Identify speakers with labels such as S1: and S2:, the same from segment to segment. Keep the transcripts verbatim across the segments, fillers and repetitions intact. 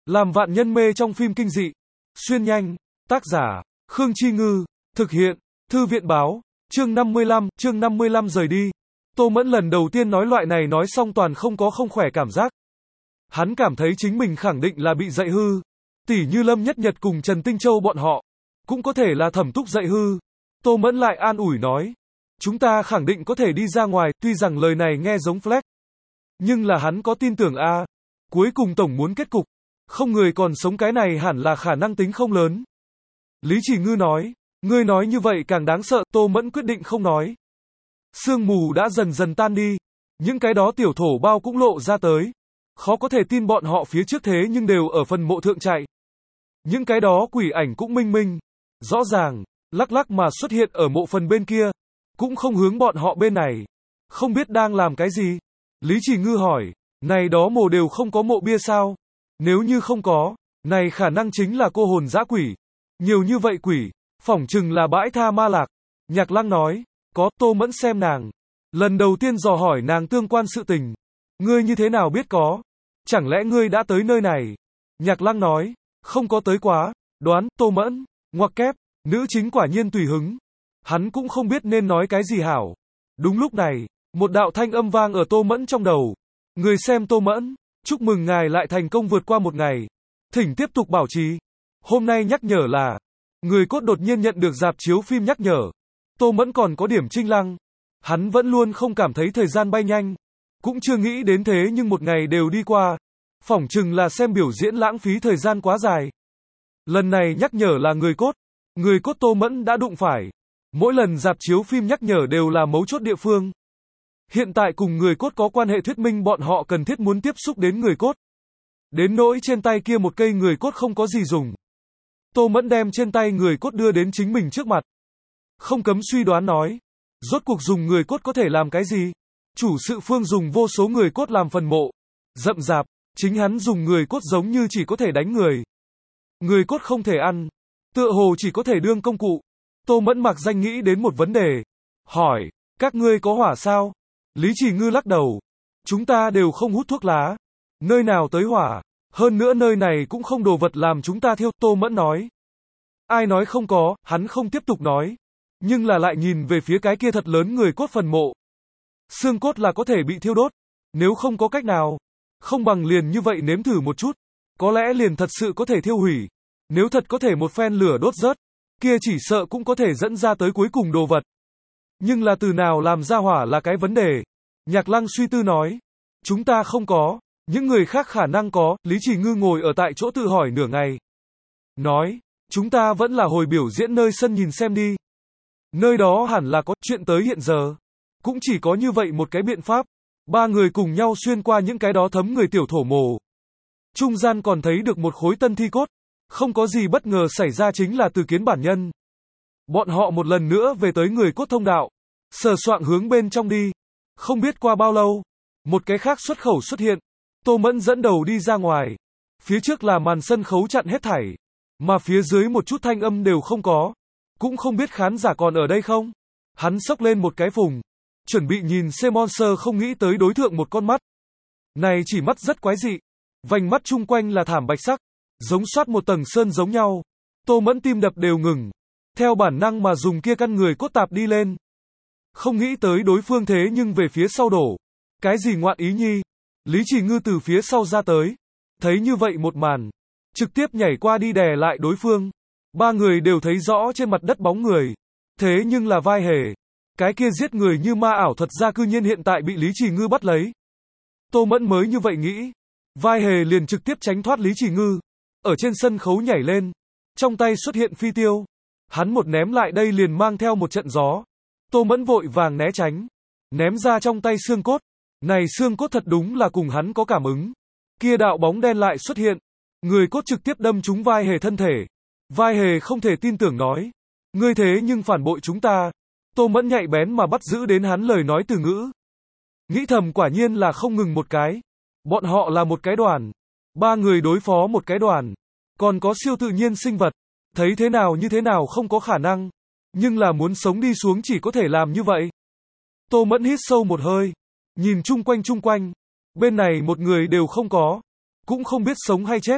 S1: Làm vạn nhân mê trong phim kinh dị. Xuyên nhanh. Tác giả, Khương Chi Ngư. Thực hiện, Thư viện báo. Chương năm mươi lăm, chương năm mươi lăm rời đi. Tô Mẫn lần đầu tiên nói loại này nói xong toàn không có không khỏe cảm giác. Hắn cảm thấy chính mình khẳng định là bị dạy hư. Tỷ như Lâm Nhất Nhật cùng Trần Tinh Châu bọn họ. Cũng có thể là Thẩm Túc dạy hư. Tô Mẫn lại an ủi nói. Chúng ta khẳng định có thể đi ra ngoài, tuy rằng lời này nghe giống flex. Nhưng là hắn có tin tưởng a. Cuối cùng tổng muốn kết cục. Không người còn sống cái này hẳn là khả năng tính không lớn. Lý Chỉ Ngư nói. Ngươi nói như vậy càng đáng sợ, Tô Mẫn quyết định không nói. Sương mù đã dần dần tan đi. Những cái đó tiểu thổ bao cũng lộ ra tới. Khó có thể tin bọn họ phía trước thế nhưng đều ở phần mộ thượng chạy. Những cái đó quỷ ảnh cũng minh minh. Rõ ràng, lắc lắc mà xuất hiện ở mộ phần bên kia. Cũng không hướng bọn họ bên này. Không biết đang làm cái gì. Lý Chỉ Ngư hỏi, này đó mộ đều không có mộ bia sao? Nếu như không có, này khả năng chính là cô hồn dã quỷ. Nhiều như vậy quỷ, phỏng chừng là bãi tha ma lạc. Nhạc Lăng nói, có. Tô Mẫn xem nàng. Lần đầu tiên dò hỏi nàng tương quan sự tình. Ngươi như thế nào biết có? Chẳng lẽ ngươi đã tới nơi này? Nhạc Lăng nói, không có tới quá. Đoán. Tô Mẫn, ngoặc kép, nữ chính quả nhiên tùy hứng. Hắn cũng không biết nên nói cái gì hảo. Đúng lúc này, một đạo thanh âm vang ở Tô Mẫn trong đầu. Người xem Tô Mẫn, chúc mừng ngài lại thành công vượt qua một ngày. Thỉnh tiếp tục bảo trì. Hôm nay nhắc nhở là, người cốt đột nhiên nhận được rạp chiếu phim nhắc nhở. Tô Mẫn còn có điểm trinh lăng. Hắn vẫn luôn không cảm thấy thời gian bay nhanh. Cũng chưa nghĩ đến thế nhưng một ngày đều đi qua. Phỏng chừng là xem biểu diễn lãng phí thời gian quá dài. Lần này nhắc nhở là người cốt. Người cốt Tô Mẫn đã đụng phải. Mỗi lần rạp chiếu phim nhắc nhở đều là mấu chốt địa phương. Hiện tại cùng người cốt có quan hệ thuyết minh bọn họ cần thiết muốn tiếp xúc đến người cốt. Đến nỗi trên tay kia một cây người cốt không có gì dùng. Tô Mẫn đem trên tay người cốt đưa đến chính mình trước mặt. Không cấm suy đoán nói. Rốt cuộc dùng người cốt có thể làm cái gì? Chủ sự phương dùng vô số người cốt làm phần mộ. Rậm rạp, chính hắn dùng người cốt giống như chỉ có thể đánh người. Người cốt không thể ăn. Tựa hồ chỉ có thể đương công cụ. Tô Mẫn mặc danh nghĩ đến một vấn đề. Hỏi, các ngươi có hỏa sao? Lý Chỉ Ngư lắc đầu. Chúng ta đều không hút thuốc lá. Nơi nào tới hỏa? Hơn nữa nơi này cũng không đồ vật làm chúng ta thiêu. Tô Mẫn nói. Ai nói không có, hắn không tiếp tục nói. Nhưng là lại nhìn về phía cái kia thật lớn người cốt phần mộ. Xương cốt là có thể bị thiêu đốt. Nếu không có cách nào. Không bằng liền như vậy nếm thử một chút. Có lẽ liền thật sự có thể thiêu hủy. Nếu thật có thể một phen lửa đốt rớt. Kia chỉ sợ cũng có thể dẫn ra tới cuối cùng đồ vật. Nhưng là từ nào làm ra hỏa là cái vấn đề. Nhạc Lăng suy tư nói. Chúng ta không có. Những người khác khả năng có. Lý Chỉ Ngư ngồi ở tại chỗ tự hỏi nửa ngày. Nói. Chúng ta vẫn là hồi biểu diễn nơi sân nhìn xem đi. Nơi đó hẳn là có chuyện tới hiện giờ. Cũng chỉ có như vậy một cái biện pháp. Ba người cùng nhau xuyên qua những cái đó thấm người tiểu thổ mồ. Trung gian còn thấy được một khối tân thi cốt. Không có gì bất ngờ xảy ra chính là Từ Kiến bản nhân. Bọn họ một lần nữa về tới người cốt thông đạo. Sờ soạng hướng bên trong đi. Không biết qua bao lâu. Một cái khác xuất khẩu xuất hiện. Tô Mẫn dẫn đầu đi ra ngoài. Phía trước là màn sân khấu chặn hết thảy. Mà phía dưới một chút thanh âm đều không có. Cũng không biết khán giả còn ở đây không. Hắn xốc lên một cái phùng. Chuẩn bị nhìn xem monster không nghĩ tới đối thượng một con mắt. Này chỉ mắt rất quái dị. Vành mắt chung quanh là thảm bạch sắc. Giống soát một tầng sơn giống nhau. Tô Mẫn tim đập đều ngừng. Theo bản năng mà dùng kia căn người cốt tạp đi lên. Không nghĩ tới đối phương thế nhưng về phía sau đổ. Cái gì ngoạn ý nhi. Lý Chỉ Ngư từ phía sau ra tới. Thấy như vậy một màn. Trực tiếp nhảy qua đi đè lại đối phương. Ba người đều thấy rõ trên mặt đất bóng người. Thế nhưng là vai hề. Cái kia giết người như ma ảo thuật ra cư nhiên hiện tại bị Lý Chỉ Ngư bắt lấy. Tô Mẫn mới như vậy nghĩ. Vai hề liền trực tiếp tránh thoát Lý Chỉ Ngư. Ở trên sân khấu nhảy lên. Trong tay xuất hiện phi tiêu. Hắn một ném lại đây liền mang theo một trận gió. Tô Mẫn vội vàng né tránh. Ném ra trong tay xương cốt. Này xương cốt thật đúng là cùng hắn có cảm ứng. Kia đạo bóng đen lại xuất hiện. Người cốt trực tiếp đâm trúng vai hề thân thể. Vai hề không thể tin tưởng nói. Ngươi thế nhưng phản bội chúng ta. Tô Mẫn nhạy bén mà bắt giữ đến hắn lời nói từ ngữ. Nghĩ thầm quả nhiên là không ngừng một cái. Bọn họ là một cái đoàn. Ba người đối phó một cái đoàn. Còn có siêu tự nhiên sinh vật. Thấy thế nào như thế nào không có khả năng. Nhưng là muốn sống đi xuống chỉ có thể làm như vậy. Tô Mẫn hít sâu một hơi. Nhìn chung quanh chung quanh. Bên này một người đều không có. Cũng không biết sống hay chết.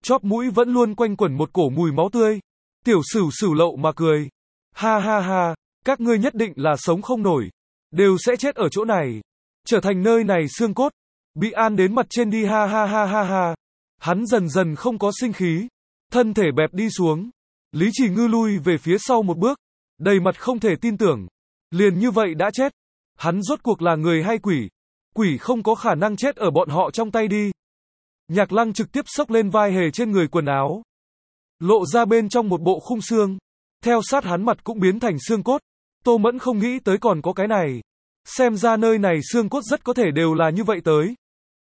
S1: chóp mũi vẫn luôn quanh quẩn một cổ mùi máu tươi. Tiểu Sửu sửu lậu mà cười. Ha ha ha, các ngươi nhất định là sống không nổi, đều sẽ chết ở chỗ này, trở thành nơi này xương cốt, bị an đến mặt trên đi ha ha ha ha ha. Hắn dần dần không có sinh khí, thân thể bẹp đi xuống. Lý Chỉ Ngư lui về phía sau một bước, đầy mặt không thể tin tưởng, liền như vậy đã chết. Hắn rốt cuộc là người hay quỷ? Quỷ không có khả năng chết ở bọn họ trong tay đi. Nhạc Lăng trực tiếp xốc lên vai hề trên người quần áo, lộ ra bên trong một bộ khung xương, theo sát hắn mặt cũng biến thành xương cốt. Tô Mẫn không nghĩ tới còn có cái này, xem ra nơi này xương cốt rất có thể đều là như vậy tới.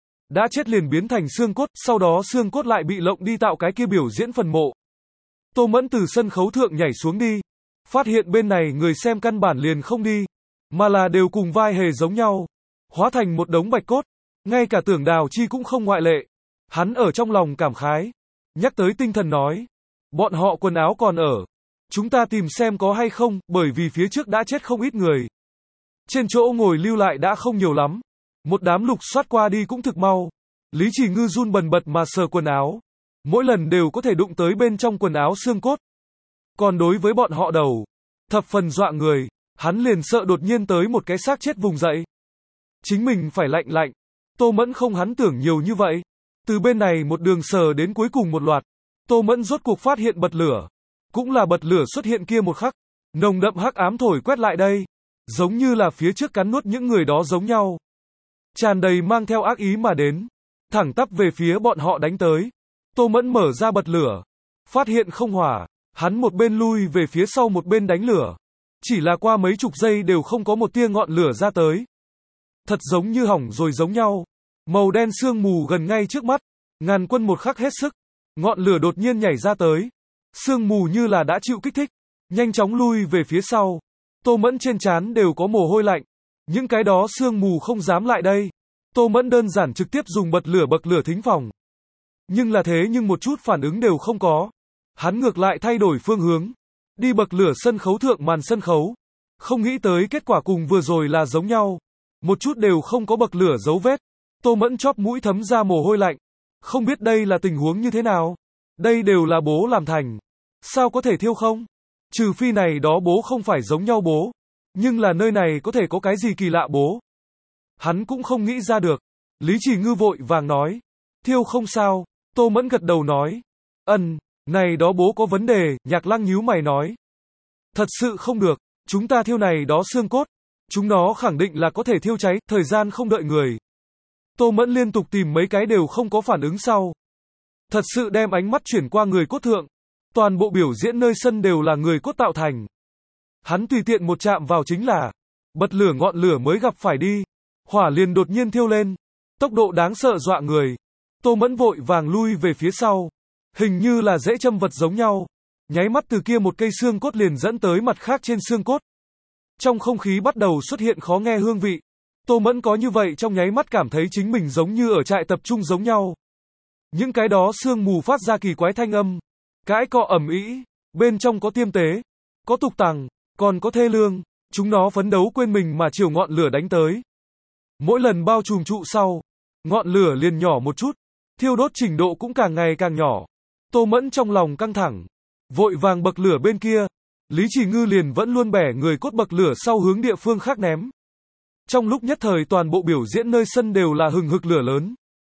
S1: Đã chết liền biến thành xương cốt, sau đó xương cốt lại bị lộng đi tạo cái kia biểu diễn phần mộ. Tô Mẫn từ sân khấu thượng nhảy xuống đi, phát hiện bên này người xem căn bản liền không đi, mà là đều cùng vai hề giống nhau, hóa thành một đống bạch cốt, ngay cả Tưởng Đào Chi cũng không ngoại lệ. Hắn ở trong lòng cảm khái, nhắc tới tinh thần nói, bọn họ quần áo còn ở, chúng ta tìm xem có hay không, bởi vì phía trước đã chết không ít người. Trên chỗ ngồi lưu lại đã không nhiều lắm, một đám lục soát qua đi cũng thực mau. Lý Chỉ Ngư run bần bật mà sờ quần áo, mỗi lần đều có thể đụng tới bên trong quần áo xương cốt. Còn đối với bọn họ đầu, thập phần dọa người, hắn liền sợ đột nhiên tới một cái xác chết vùng dậy. Chính mình phải lạnh lạnh, Tô Mẫn không hắn tưởng nhiều như vậy. Từ bên này một đường sờ đến cuối cùng một loạt, Tô Mẫn rốt cuộc phát hiện bật lửa. Cũng là bật lửa xuất hiện kia một khắc, nồng đậm hắc ám thổi quét lại đây, giống như là phía trước cắn nuốt những người đó giống nhau. Tràn đầy mang theo ác ý mà đến, thẳng tắp về phía bọn họ đánh tới. Tô Mẫn mở ra bật lửa, phát hiện không hỏa, hắn một bên lui về phía sau một bên đánh lửa. Chỉ là qua mấy chục giây đều không có một tia ngọn lửa ra tới. Thật giống như hỏng rồi giống nhau. Màu đen sương mù gần ngay trước mắt, ngàn quân một khắc hết sức, ngọn lửa đột nhiên nhảy ra tới. Sương mù như là đã chịu kích thích, nhanh chóng lui về phía sau. Tô Mẫn trên trán đều có mồ hôi lạnh. Những cái đó sương mù không dám lại đây. Tô Mẫn đơn giản trực tiếp dùng bật lửa bậc lửa thính phòng. Nhưng là thế nhưng một chút phản ứng đều không có. Hắn ngược lại thay đổi phương hướng, đi bậc lửa sân khấu thượng màn sân khấu. Không nghĩ tới kết quả cùng vừa rồi là giống nhau. Một chút đều không có bậc lửa dấu vết. Tô Mẫn chóp mũi thấm ra mồ hôi lạnh. Không biết đây là tình huống như thế nào. Đây đều là bố làm thành. Sao có thể thiêu không? Trừ phi này đó bố không phải giống nhau bố. Nhưng là nơi này có thể có cái gì kỳ lạ bố. Hắn cũng không nghĩ ra được. Lý Chỉ Ngư vội vàng nói. Thiêu không sao. Tô Mẫn gật đầu nói. Ừm, này đó bố có vấn đề. Nhạc Lăng nhíu mày nói. Thật sự không được. Chúng ta thiêu này đó xương cốt. Chúng nó khẳng định là có thể thiêu cháy. Thời gian không đợi người. Tô Mẫn liên tục tìm mấy cái đều không có phản ứng sau. Thật sự đem ánh mắt chuyển qua người cốt thượng. Toàn bộ biểu diễn nơi sân đều là người cốt tạo thành. Hắn tùy tiện một chạm vào chính là bật lửa ngọn lửa mới gặp phải đi. Hỏa liền đột nhiên thiêu lên. Tốc độ đáng sợ dọa người. Tô Mẫn vội vàng lui về phía sau. Hình như là dễ châm vật giống nhau. Nháy mắt từ kia một cây xương cốt liền dẫn tới mặt khác trên xương cốt. Trong không khí bắt đầu xuất hiện khó nghe hương vị. Tô Mẫn có như vậy trong nháy mắt cảm thấy chính mình giống như ở trại tập trung giống nhau. Những cái đó sương mù phát ra kỳ quái thanh âm. Cãi cọ ầm ĩ, bên trong có tiêm tế, có tục tằng, còn có thê lương. Chúng nó phấn đấu quên mình mà chiều ngọn lửa đánh tới. Mỗi lần bao trùm trụ sau, ngọn lửa liền nhỏ một chút, thiêu đốt trình độ cũng càng ngày càng nhỏ. Tô Mẫn trong lòng căng thẳng, vội vàng bậc lửa bên kia. Lý Chỉ Ngư liền vẫn luôn bẻ người cốt bậc lửa sau hướng địa phương khác ném. Trong lúc nhất thời toàn bộ biểu diễn nơi sân đều là hừng hực lửa lớn.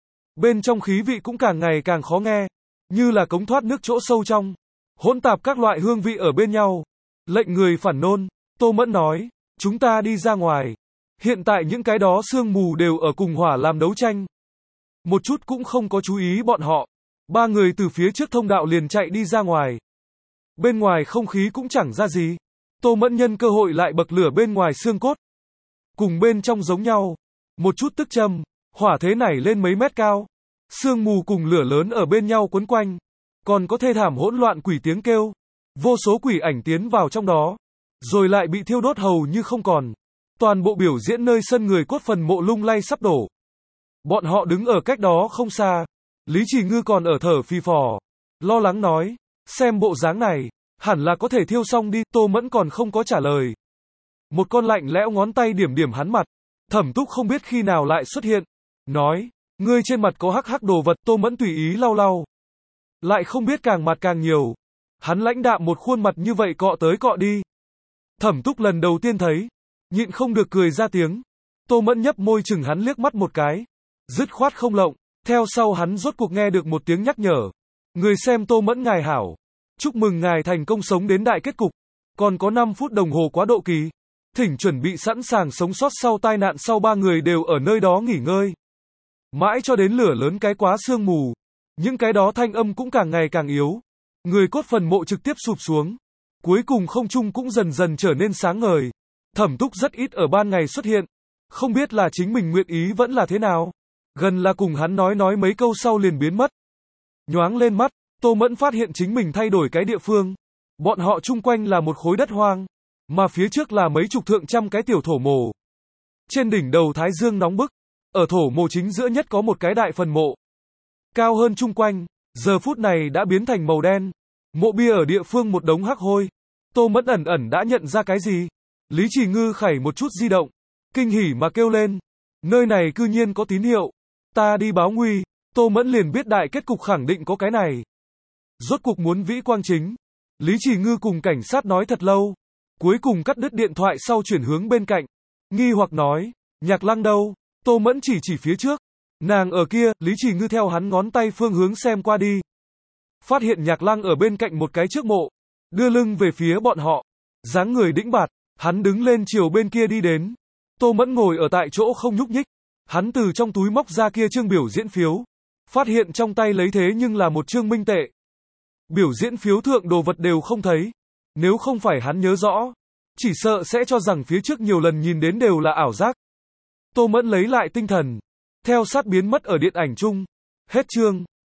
S1: Bên trong khí vị cũng càng ngày càng khó nghe, như là cống thoát nước chỗ sâu trong, hỗn tạp các loại hương vị ở bên nhau, lệnh người phản nôn. Tô Mẫn nói, chúng ta đi ra ngoài. Hiện tại những cái đó sương mù đều ở cùng hỏa làm đấu tranh. Một chút cũng không có chú ý bọn họ. Ba người từ phía trước thông đạo liền chạy đi ra ngoài. Bên ngoài không khí cũng chẳng ra gì. Tô Mẫn nhân cơ hội lại bậc lửa bên ngoài xương cốt. Cùng bên trong giống nhau. Một chút tức châm, hỏa thế nảy lên mấy mét cao. Sương mù cùng lửa lớn ở bên nhau quấn quanh. Còn có thê thảm hỗn loạn quỷ tiếng kêu. Vô số quỷ ảnh tiến vào trong đó. Rồi lại bị thiêu đốt hầu như không còn. Toàn bộ biểu diễn nơi sân người cốt phần mộ lung lay sắp đổ. Bọn họ đứng ở cách đó không xa. Lý Chỉ Ngư còn ở thở phì phò. Lo lắng nói. Xem bộ dáng này. Hẳn là có thể thiêu xong đi. Tô Mẫn còn không có trả lời. Một con lạnh lẽo ngón tay điểm điểm hắn mặt. Thẩm Túc không biết khi nào lại xuất hiện. Nói. Ngươi trên mặt có hắc hắc đồ vật. Tô Mẫn tùy ý lau lau. lại không biết càng mặt càng nhiều. Hắn lãnh đạm một khuôn mặt như vậy cọ tới cọ đi. Thẩm Túc lần đầu tiên thấy, nhịn không được cười ra tiếng. Tô Mẫn nhấp môi chừng hắn liếc mắt một cái. Dứt khoát không lộng, theo sau hắn rốt cuộc nghe được một tiếng nhắc nhở. Người xem Tô Mẫn ngài hảo. Chúc mừng ngài thành công sống đến đại kết cục. Còn có năm phút đồng hồ quá độ kỳ. Thỉnh chuẩn bị sẵn sàng sống sót sau tai nạn, sau ba người đều ở nơi đó nghỉ ngơi. Mãi cho đến lửa lớn cái quá sương mù. Những cái đó thanh âm cũng càng ngày càng yếu. Người cốt phần mộ trực tiếp sụp xuống. Cuối cùng không trung cũng dần dần trở nên sáng ngời. Thẩm Túc rất ít ở ban ngày xuất hiện. Không biết là chính mình nguyện ý vẫn là thế nào. Gần là cùng hắn nói nói mấy câu sau liền biến mất. Nhoáng lên mắt, Tô Mẫn phát hiện chính mình thay đổi cái địa phương. Bọn họ chung quanh là một khối đất hoang. Mà phía trước là mấy chục thượng trăm cái tiểu thổ mồ. Trên đỉnh đầu thái dương nóng bức. Ở thổ mồ chính giữa nhất có một cái đại phần mộ. Cao hơn chung quanh, giờ phút này đã biến thành màu đen. Mộ bia ở địa phương một đống hắc hôi. Tô Mẫn ẩn ẩn đã nhận ra cái gì. Lý Chỉ Ngư khẩy một chút di động. Kinh hỉ mà kêu lên. Nơi này cư nhiên có tín hiệu. Ta đi báo nguy. Tô Mẫn liền biết đại kết cục khẳng định có cái này. Rốt cuộc muốn vĩ quang chính. Lý Chỉ Ngư cùng cảnh sát nói thật lâu. Cuối cùng cắt đứt điện thoại sau chuyển hướng bên cạnh. Nghi hoặc nói. Nhạc Lăng đâu? Tô Mẫn chỉ chỉ phía trước. Nàng ở kia. Lý Chỉ Ngư theo hắn ngón tay phương hướng xem qua đi. Phát hiện Nhạc Lăng ở bên cạnh một cái trước mộ. Đưa lưng về phía bọn họ. Dáng người đĩnh bạt. Hắn đứng lên chiều bên kia đi đến. Tô Mẫn ngồi ở tại chỗ không nhúc nhích. Hắn từ trong túi móc ra kia chương biểu diễn phiếu. Phát hiện trong tay lấy thế nhưng là một chương minh tệ. Biểu diễn phiếu thượng đồ vật đều không thấy. Nếu không phải hắn nhớ rõ, chỉ sợ sẽ cho rằng phía trước nhiều lần nhìn đến đều là ảo giác. Tô Mẫn lấy lại tinh thần. Theo sát biến mất ở điện ảnh chung. Hết chương.